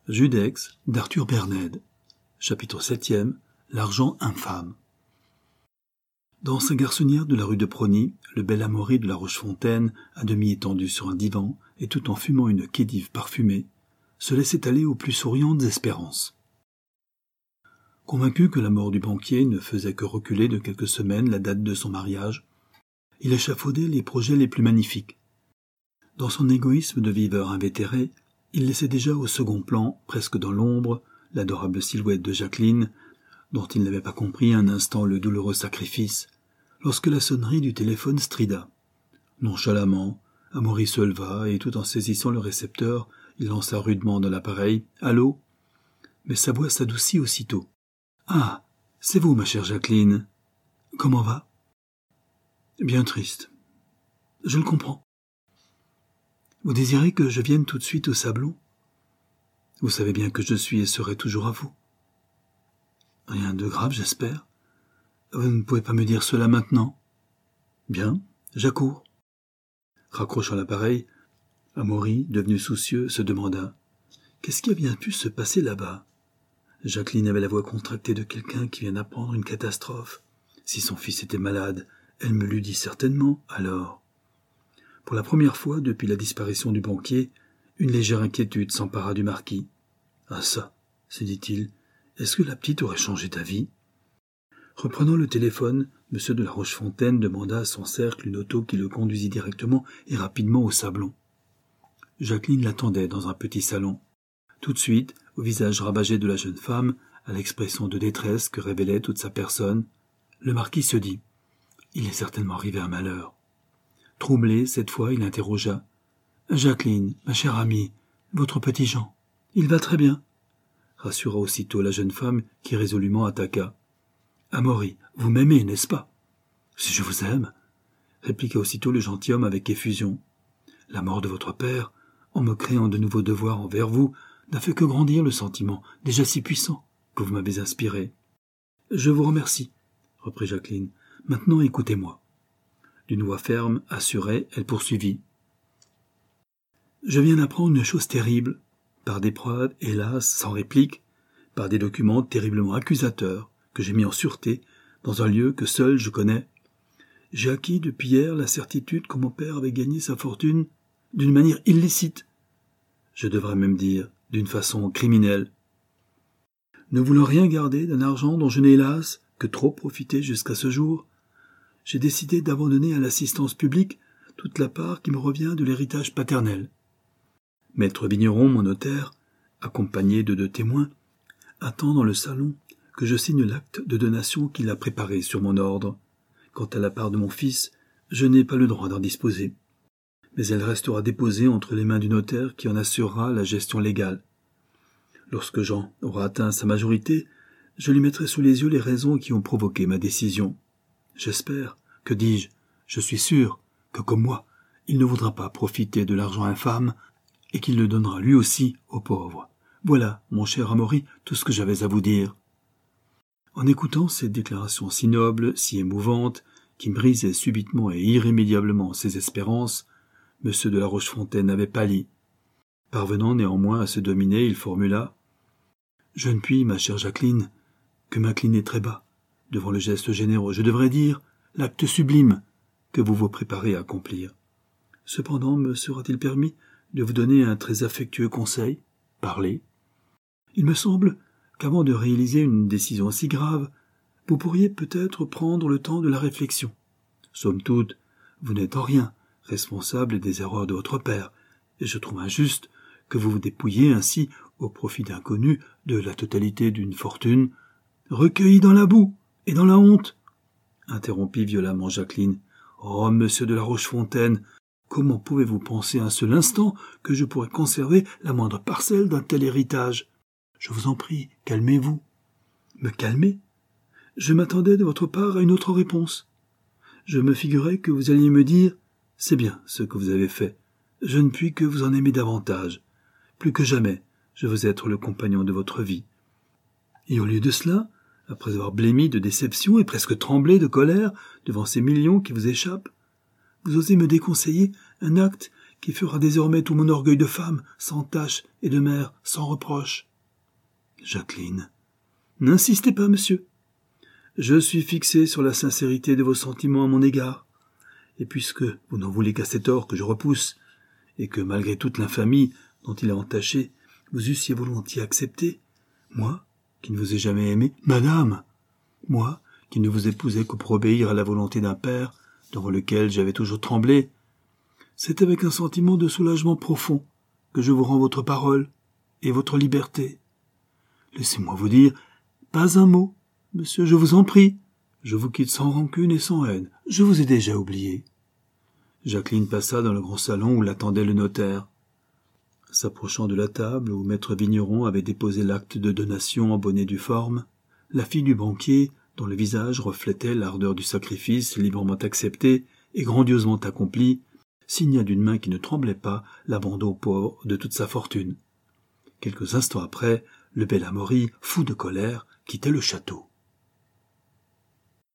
Judex d'Arthur Bernède. Chapitre 7e. L'argent infâme. Dans sa garçonnière de la rue de Prony, le bel Amaury de La Rochefontaine, à demi étendu sur un divan et tout en fumant une kédive parfumée, se laissait aller aux plus souriantes espérances. Convaincu que la mort du banquier ne faisait que reculer de quelques semaines la date de son mariage, il échafaudait les projets les plus magnifiques. Dans son égoïsme de viveur invétéré, il laissait déjà au second plan, presque dans l'ombre, l'adorable silhouette de Jacqueline, dont il n'avait pas compris un instant le douloureux sacrifice, lorsque la sonnerie du téléphone strida. Nonchalamment, Amaury se leva et tout en saisissant le récepteur, il lança rudement dans l'appareil « Allô ?» Mais sa voix s'adoucit aussitôt. « Ah, c'est vous, ma chère Jacqueline. Comment va ?»« Bien triste. Je le comprends. Vous désirez que je vienne tout de suite au Sablon ? Vous savez bien que je suis et serai toujours à vous. Rien de grave, j'espère. Vous ne pouvez pas me dire cela maintenant. Bien, j'accours. » Raccrochant l'appareil, Amaury, devenu soucieux, se demanda « Qu'est-ce qui a bien pu se passer là-bas ?» Jacqueline avait la voix contractée de quelqu'un qui vient d'apprendre une catastrophe. Si son fils était malade, elle me l'eût dit certainement, alors. Pour la première fois depuis la disparition du banquier, une légère inquiétude s'empara du marquis. « Ah ça, se dit-il, est-ce que la petite aurait changé d'avis ?» Reprenant le téléphone, M. de La Rochefontaine demanda à son cercle une auto qui le conduisit directement et rapidement au Sablon. Jacqueline l'attendait dans un petit salon. Tout de suite, au visage ravagé de la jeune femme, à l'expression de détresse que révélait toute sa personne, le marquis se dit « Il est certainement arrivé un malheur. » Troublé, cette fois, il interrogea « Jacqueline, ma chère amie, votre petit Jean, il va très bien ?» rassura aussitôt la jeune femme qui résolument attaqua. « Amaury, vous m'aimez, n'est-ce pas ?»« Si je vous aime » répliqua aussitôt le gentilhomme avec effusion. « La mort de votre père, en me créant de nouveaux devoirs envers vous, n'a fait que grandir le sentiment, déjà si puissant, que vous m'avez inspiré. »« Je vous remercie, » reprit Jacqueline. « Maintenant écoutez-moi. » D'une voix ferme, assurée, elle poursuivit. « Je viens d'apprendre une chose terrible, par des preuves, hélas, sans réplique, par des documents terriblement accusateurs, que j'ai mis en sûreté, dans un lieu que seul je connais. J'ai acquis depuis hier la certitude que mon père avait gagné sa fortune d'une manière illicite. Je devrais même dire d'une façon criminelle. Ne voulant rien garder d'un argent dont je n'ai hélas que trop profité jusqu'à ce jour, j'ai décidé d'abandonner à l'assistance publique toute la part qui me revient de l'héritage paternel. Maître Vigneron, mon notaire, accompagné de 2 témoins, attend dans le salon que je signe l'acte de donation qu'il a préparé sur mon ordre. Quant à la part de mon fils, je n'ai pas le droit d'en disposer. Mais elle restera déposée entre les mains du notaire qui en assurera la gestion légale. Lorsque Jean aura atteint sa majorité, je lui mettrai sous les yeux les raisons qui ont provoqué ma décision. J'espère, que dis-je, je suis sûr que, comme moi, il ne voudra pas profiter de l'argent infâme et qu'il le donnera lui aussi aux pauvres. Voilà, mon cher Amaury, tout ce que j'avais à vous dire. » En écoutant ces déclarations si nobles, si émouvantes, qui brisaient subitement et irrémédiablement ses espérances, M. de La Rochefontaine avait pâli. Parvenant néanmoins à se dominer, il formula « Je ne puis, ma chère Jacqueline, que m'incliner très bas devant le geste généreux, je devrais dire l'acte sublime que vous vous préparez à accomplir. Cependant, me sera-t-il permis de vous donner un très affectueux conseil ? Parlez. Il me semble qu'avant de réaliser une décision si grave, vous pourriez peut-être prendre le temps de la réflexion. Somme toute, vous n'êtes en rien responsable des erreurs de votre père, et je trouve injuste que vous vous dépouilliez ainsi, au profit d'inconnus, de la totalité d'une fortune recueillie dans la boue et dans la honte, interrompit violemment Jacqueline. « Oh, monsieur de La Rochefontaine, comment pouvez-vous penser un seul instant que je pourrais conserver la moindre parcelle d'un tel héritage ? Je vous en prie, calmez-vous. » « Me calmer ? Je m'attendais de votre part à une autre réponse. Je me figurais que vous alliez me dire « C'est bien ce que vous avez fait. Je ne puis que vous en aimer davantage. Plus que jamais, je veux être le compagnon de votre vie. » Et au lieu de cela, après avoir blêmi de déception et presque tremblé de colère devant ces millions qui vous échappent, vous osez me déconseiller un acte qui fera désormais tout mon orgueil de femme, sans tache, et de mère, sans reproche. Jacqueline. N'insistez pas, monsieur. Je suis fixé sur la sincérité de vos sentiments à mon égard. Et puisque vous n'en voulez qu'à cet or que je repousse, et que malgré toute l'infamie dont il est entaché, vous eussiez volontiers accepté, moi, qui ne vous ai jamais aimé, madame, moi, qui ne vous épousais que pour obéir à la volonté d'un père, devant lequel j'avais toujours tremblé, c'est avec un sentiment de soulagement profond que je vous rends votre parole et votre liberté. Laissez-moi vous dire, pas un mot, monsieur, je vous en prie. Je vous quitte sans rancune et sans haine. Je vous ai déjà oublié. Jacqueline passa dans le grand salon où l'attendait le notaire. S'approchant de la table où maître Vigneron avait déposé l'acte de donation en bonnet due forme, la fille du banquier, dont le visage reflétait l'ardeur du sacrifice librement accepté et grandiosement accompli, signa d'une main qui ne tremblait pas l'abandon aux pauvres de toute sa fortune. Quelques instants après, le bel Amaury, fou de colère, quittait le château.